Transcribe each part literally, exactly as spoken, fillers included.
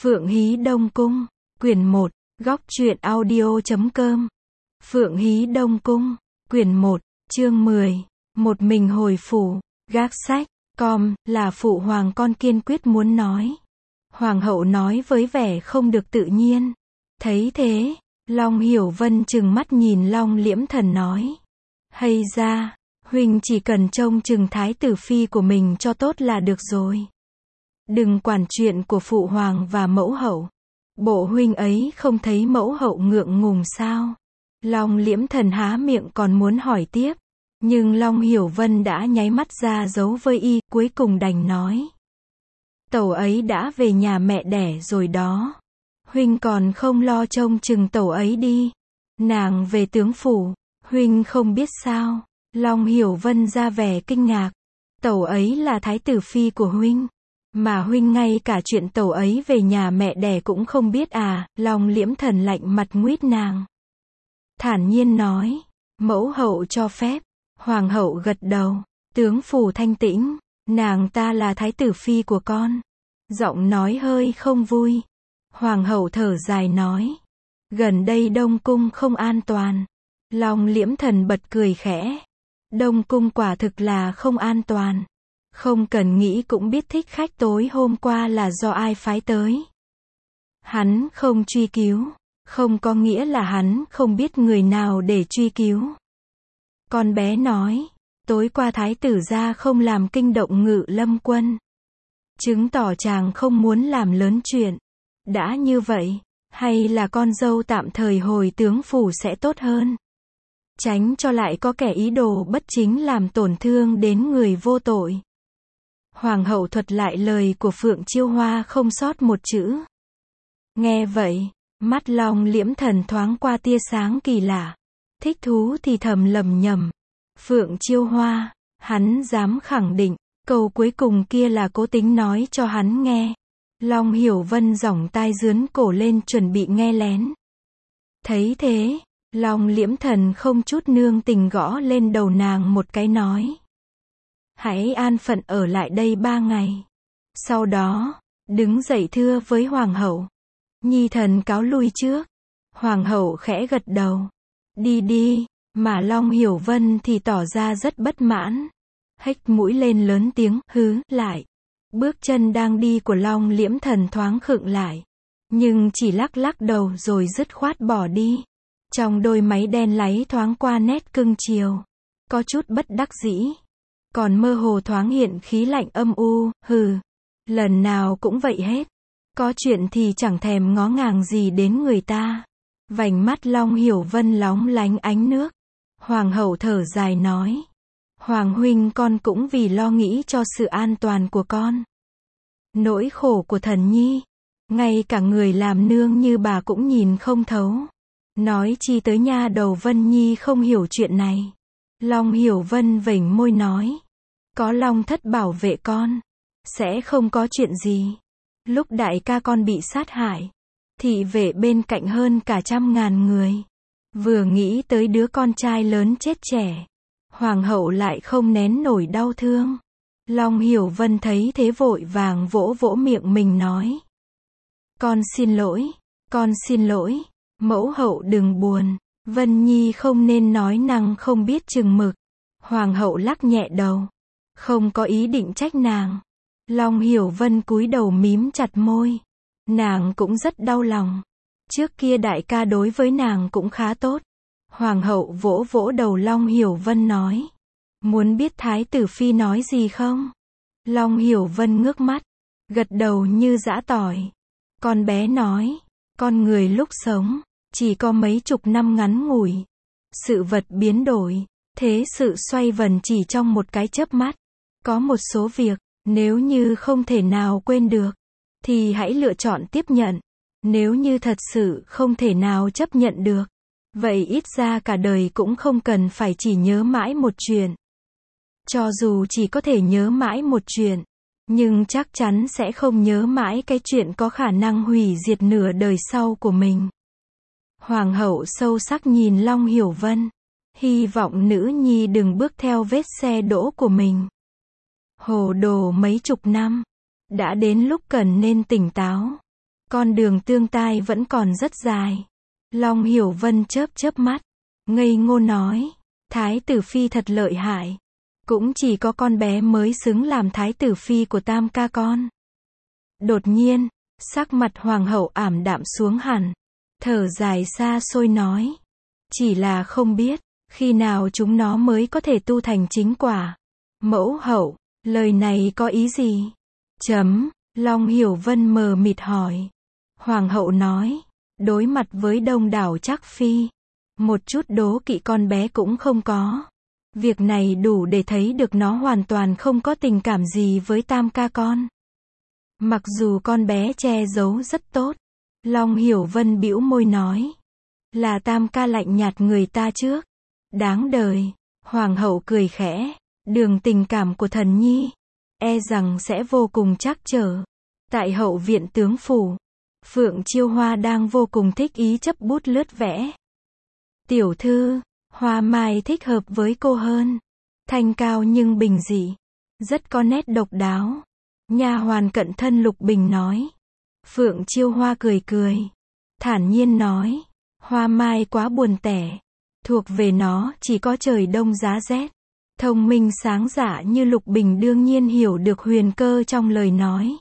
Phượng Hí Đông Cung, quyển một, góc truyện audio chấm com. Phượng Hí Đông Cung, quyển một, chương mười. Một mình hồi phủ, gác sách, com, là phụ hoàng con kiên quyết muốn nói. Hoàng hậu nói với vẻ không được tự nhiên. Thấy thế, Long Hiểu Vân trừng mắt nhìn Long Liễm Thần nói. Hay ra, huynh chỉ cần trông chừng thái tử phi của mình cho tốt là được rồi. Đừng quản chuyện của phụ hoàng và mẫu hậu. Bộ huynh ấy không thấy mẫu hậu ngượng ngùng sao? Long Liễm Thần há miệng còn muốn hỏi tiếp. Nhưng Long Hiểu Vân đã nháy mắt ra dấu với y, cuối cùng đành nói. Tẩu ấy đã về nhà mẹ đẻ rồi đó. Huynh còn không lo trông chừng tẩu ấy đi. Nàng về tướng phủ, huynh không biết sao? Long Hiểu Vân ra vẻ kinh ngạc. Tẩu ấy là thái tử phi của huynh. Mà huynh ngay cả chuyện tẩu ấy về nhà mẹ đẻ cũng không biết à? Long Liễm Thần lạnh mặt nguýt nàng. Thản nhiên nói. Mẫu hậu cho phép. Hoàng hậu gật đầu. Tướng phủ thanh tĩnh. Nàng ta là thái tử phi của con. Giọng nói hơi không vui. Hoàng hậu thở dài nói. Gần đây Đông Cung không an toàn. Long Liễm Thần bật cười khẽ. Đông Cung quả thực là không an toàn. Không cần nghĩ cũng biết thích khách tối hôm qua là do ai phái tới. Hắn không truy cứu, không có nghĩa là hắn không biết người nào để truy cứu. Con bé nói, tối qua thái tử gia không làm kinh động Ngự Lâm quân. Chứng tỏ chàng không muốn làm lớn chuyện. Đã như vậy, hay là con dâu tạm thời hồi tướng phủ sẽ tốt hơn. Tránh cho lại có kẻ ý đồ bất chính làm tổn thương đến người vô tội. Hoàng hậu thuật lại lời của Phượng Chiêu Hoa không sót một chữ. Nghe vậy, mắt Long Liễm Thần thoáng qua tia sáng kỳ lạ. Thích thú thì thầm lầm nhầm. Phượng Chiêu Hoa, hắn dám khẳng định, câu cuối cùng kia là cố tính nói cho hắn nghe. Long Hiểu Vân giỏng tai dướn cổ lên chuẩn bị nghe lén. Thấy thế, Long Liễm Thần không chút nương tình gõ lên đầu nàng một cái nói. Hãy an phận ở lại đây ba ngày. Sau đó, đứng dậy thưa với hoàng hậu. Nhi thần cáo lui trước. Hoàng hậu khẽ gật đầu. Đi đi, mà Long Hiểu Vân thì tỏ ra rất bất mãn. Hếch mũi lên lớn tiếng, hứ, lại. Bước chân đang đi của Long Liễm Thần thoáng khựng lại. Nhưng chỉ lắc lắc đầu rồi dứt khoát bỏ đi. Trong đôi máy đen láy thoáng qua nét cưng chiều. Có chút bất đắc dĩ. Còn mơ hồ thoáng hiện khí lạnh âm u, hừ. Lần nào cũng vậy hết. Có chuyện thì chẳng thèm ngó ngàng gì đến người ta. Vành mắt Long Hiểu Vân lóng lánh ánh nước. Hoàng hậu thở dài nói. Hoàng huynh con cũng vì lo nghĩ cho sự an toàn của con. Nỗi khổ của thần nhi. Ngay cả người làm nương như bà cũng nhìn không thấu. Nói chi tới nha đầu Vân Nhi không hiểu chuyện này. Long Hiểu Vân vểnh môi nói. Có Long thất bảo vệ con. Sẽ không có chuyện gì. Lúc đại ca con bị sát hại. Thị vệ bên cạnh hơn cả trăm ngàn người. Vừa nghĩ tới đứa con trai lớn chết trẻ. Hoàng hậu lại không nén nổi đau thương. Long Hiểu Vân thấy thế vội vàng vỗ vỗ miệng mình nói. Con xin lỗi. Con xin lỗi. Mẫu hậu đừng buồn. Vân Nhi không nên nói năng không biết chừng mực. Hoàng hậu lắc nhẹ đầu. Không có ý định trách nàng. Long Hiểu Vân cúi đầu mím chặt môi. Nàng cũng rất đau lòng. Trước kia đại ca đối với nàng cũng khá tốt. Hoàng hậu vỗ vỗ đầu Long Hiểu Vân nói. Muốn biết thái tử phi nói gì không? Long Hiểu Vân ngước mắt. Gật đầu như giã tỏi. Con bé nói. Con người lúc sống. Chỉ có mấy chục năm ngắn ngủi. Sự vật biến đổi. Thế sự xoay vần chỉ trong một cái chớp mắt. Có một số việc. Nếu như không thể nào quên được. Thì hãy lựa chọn tiếp nhận. Nếu như thật sự không thể nào chấp nhận được. Vậy ít ra cả đời cũng không cần phải chỉ nhớ mãi một chuyện. Cho dù chỉ có thể nhớ mãi một chuyện. Nhưng chắc chắn sẽ không nhớ mãi cái chuyện có khả năng hủy diệt nửa đời sau của mình. Hoàng hậu sâu sắc nhìn Long Hiểu Vân. Hy vọng nữ nhi đừng bước theo vết xe đỗ của mình. Hồ đồ mấy chục năm. Đã đến lúc cần nên tỉnh táo. Con đường tương tai vẫn còn rất dài. Long Hiểu Vân chớp chớp mắt, ngây ngô nói, thái tử phi thật lợi hại. Cũng chỉ có con bé mới xứng làm thái tử phi của tam ca con. Đột nhiên, sắc mặt hoàng hậu ảm đạm xuống hẳn, thở dài xa xôi nói, chỉ là không biết, khi nào chúng nó mới có thể tu thành chính quả. Mẫu hậu, lời này có ý gì? Chấm, Long Hiểu Vân mờ mịt hỏi. Hoàng hậu nói, đối mặt với đông đảo trác phi, một chút đố kỵ con bé cũng không có. Việc này đủ để thấy được nó hoàn toàn không có tình cảm gì với tam ca con. Mặc dù con bé che giấu rất tốt, Long Hiểu Vân bĩu môi nói, là tam ca lạnh nhạt người ta trước. Đáng đời. Hoàng hậu cười khẽ, đường tình cảm của thần nhi, e rằng sẽ vô cùng trắc trở. Tại hậu viện tướng phủ, Phượng Chiêu Hoa đang vô cùng thích ý chấp bút lướt vẽ. Tiểu thư, hoa mai thích hợp với cô hơn. Thanh cao nhưng bình dị, rất có nét độc đáo. Nha hoàn cận thân Lục Bình nói. Phượng Chiêu Hoa cười cười, thản nhiên nói, hoa mai quá buồn tẻ. Thuộc về nó chỉ có trời đông giá rét. Thông minh sáng dạ như Lục Bình đương nhiên hiểu được huyền cơ trong lời nói.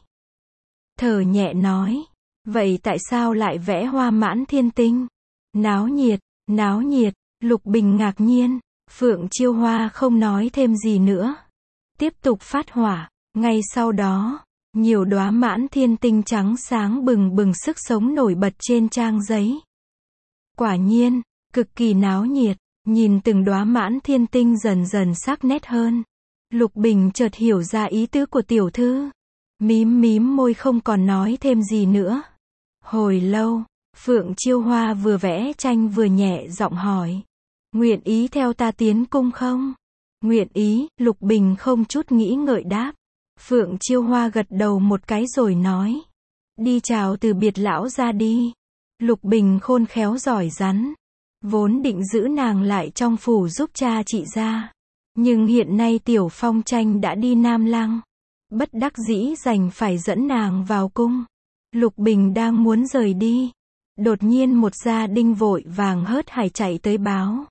Thở nhẹ nói, vậy tại sao lại vẽ hoa mãn thiên tinh? Náo nhiệt, náo nhiệt. Lục Bình ngạc nhiên. Phượng Chiêu Hoa không nói thêm gì nữa, tiếp tục phát hỏa. Ngay sau đó, nhiều đóa mãn thiên tinh trắng sáng bừng bừng sức sống nổi bật trên trang giấy. Quả nhiên, cực kỳ náo nhiệt. Nhìn từng đóa mãn thiên tinh dần dần sắc nét hơn, Lục Bình chợt hiểu ra ý tứ của tiểu thư. Mím mím môi không còn nói thêm gì nữa. Hồi lâu, Phượng Chiêu Hoa vừa vẽ tranh vừa nhẹ giọng hỏi, nguyện ý theo ta tiến cung không? Nguyện ý. Lục Bình không chút nghĩ ngợi đáp. Phượng Chiêu Hoa gật đầu một cái rồi nói, đi chào từ biệt lão ra đi. Lục Bình khôn khéo giỏi rắn, vốn định giữ nàng lại trong phủ giúp cha chị ra, nhưng hiện nay Tiểu Phong Tranh đã đi Nam Lăng, bất đắc dĩ đành phải dẫn nàng vào cung. Lục Bình đang muốn rời đi, đột nhiên một gia đinh vội vàng hớt hải chạy tới báo,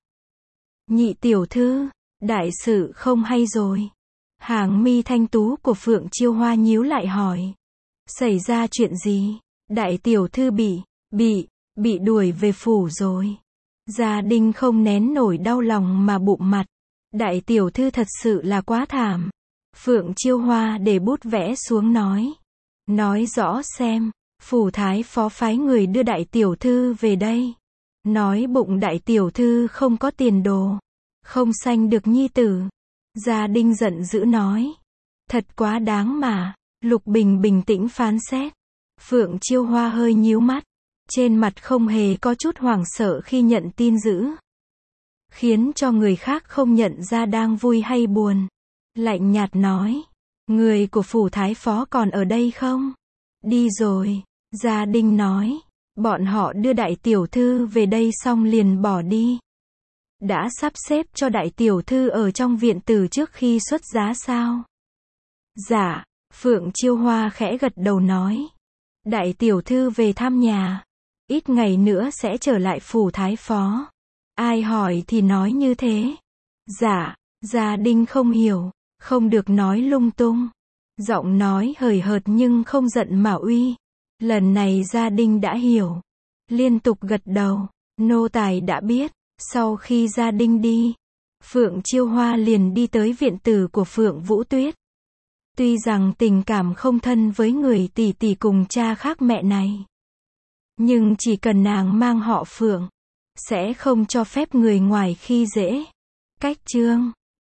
nhị tiểu thư, đại sự không hay rồi. Hàng mi thanh tú của Phượng Chiêu Hoa nhíu lại hỏi, xảy ra chuyện gì? Đại tiểu thư bị, bị, bị đuổi về phủ rồi. Gia đình không nén nổi đau lòng mà bụm mặt. Đại tiểu thư thật sự là quá thảm. Phượng Chiêu Hoa để bút vẽ xuống nói. Nói rõ xem, phủ thái phó phái người đưa đại tiểu thư về đây. Nói bụng đại tiểu thư không có tiền đồ, không sanh được nhi tử. Gia đình giận dữ nói. Thật quá đáng mà. Lục Bình bình tĩnh phán xét. Phượng Chiêu Hoa hơi nhíu mắt, trên mặt không hề có chút hoảng sợ khi nhận tin dữ, khiến cho người khác không nhận ra đang vui hay buồn. Lạnh nhạt nói, người của phủ thái phó còn ở đây không? Đi rồi. Gia đình nói, bọn họ đưa đại tiểu thư về đây xong liền bỏ đi. Đã sắp xếp cho đại tiểu thư ở trong viện từ trước khi xuất giá sao? Dạ. Phượng Chiêu Hoa khẽ gật đầu nói, đại tiểu thư về thăm nhà, ít ngày nữa sẽ trở lại phủ thái phó. Ai hỏi thì nói như thế. Dạ. Gia đình không hiểu, không được nói lung tung. Giọng nói hời hợt nhưng không giận mà uy. Lần này gia đình đã hiểu, liên tục gật đầu. Nô tài đã biết. Sau khi gia đình đi, Phượng Chiêu Hoa liền đi tới viện tử của Phượng Vũ Tuyết. Tuy rằng tình cảm không thân với người tỷ tỷ cùng cha khác mẹ này, nhưng chỉ cần nàng mang họ Phượng, sẽ không cho phép người ngoài khi dễ. Cách chương